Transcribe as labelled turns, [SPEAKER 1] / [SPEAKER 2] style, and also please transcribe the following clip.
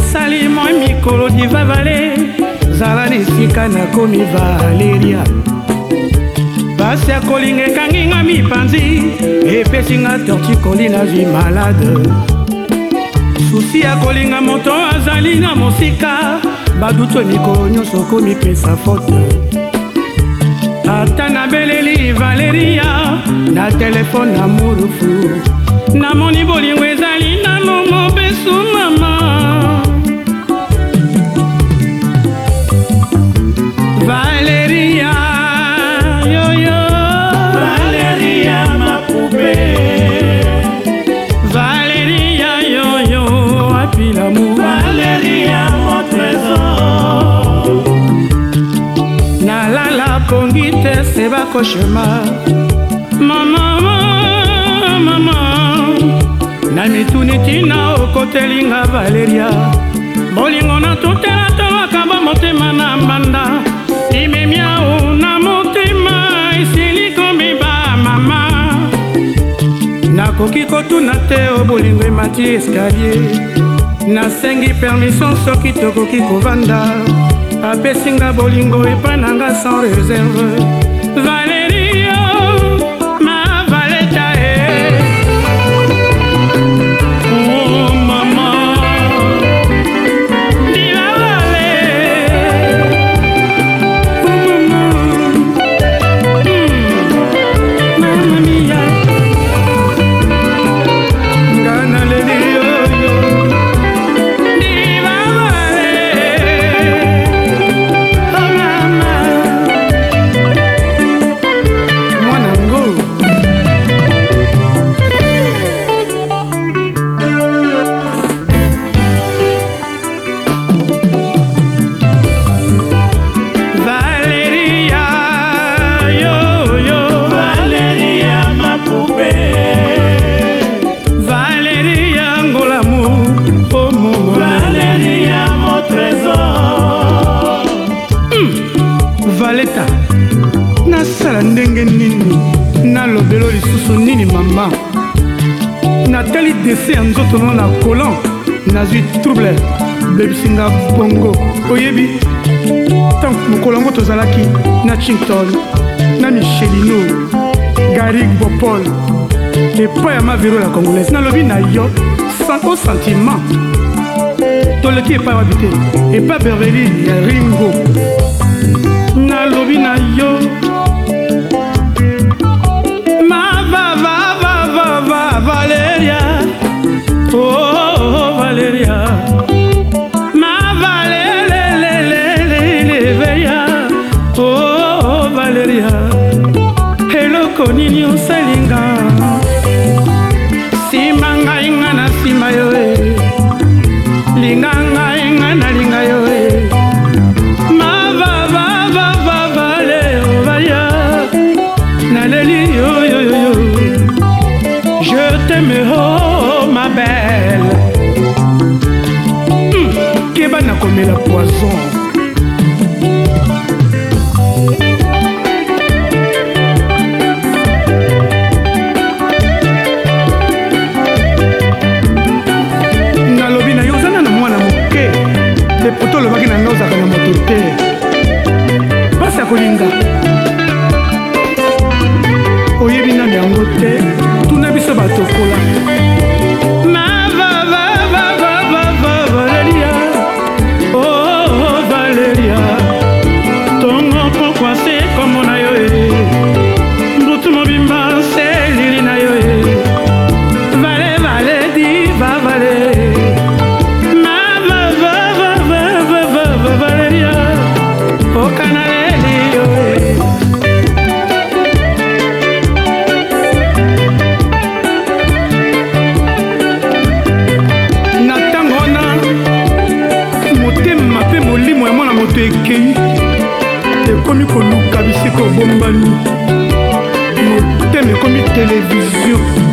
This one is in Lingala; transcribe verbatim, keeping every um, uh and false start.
[SPEAKER 1] nasali mwa mikolo diva vale zala na esika nakomi Valeria. Pasi ya kolinga ekangi nga mipanzi epesi nga tortikoli na vi malade. Susi ya kolinga moto azali na mosika baduto mikolo nyonso komipesa fote. Ata nabeleli Valeria na telefone na murufu namoni bolingo ezali nano mobesu mama. Valeria yo yo, Valeria ma poupée, Valeria yo yo, api l'amour, Valeria mon trésor. Na la la pongite se ba cauchemar, mama mama. Na mituni tina okotelinga Valeria, bolingo na totela towakamba motema na mbanda. Imemiao na motema isili kombiba mama. Nakoki kotuna te o bolingo emati escalier. Nasengi permission soki tokoki kovanda. Apesinga bolingo epananga sans réserve. Valeria ma valeta e. Oh mama, diva vale. Valeta nasala ndenge nini nalobelo lisusu nini mama. Natali dese ya nzoto no na kolan nazwi trouble bebisinga bongo. Oyebi tant mokolo yango tozalaki na Chington na Michelino Garrigue Bopol epai ya mavero la congolaise nalobi na yo sans au sentiment toleki epai wabite epai Beverly ya Ringo nalobi na yo ma va va va va va Valeria. Oh, oh, oh Valeria ma Valeria. Oh, oh Valeria eloko nini osalinga sima ngai nga na sima yo e linga ngai nga na linga yo e. Je t'aime, oh ma belle. Mmh, Kebana comme la poison. Nalobi na yozana na mwana moke. Le poto le baki na ngoza kana motote. Basa kolinga. Oyebi na yango te tuna biso batokola ma va va va va va va Valeria. Oh, oh Valeria tongo pourquoi c'est comme on a yo e mbutu mobimba c'est lili na yo e. Vale vale di va vale ma va va va va va va va Valeria. O canale yo e. Ekei ekomi koluka bisika obombani motema ekomi televizio.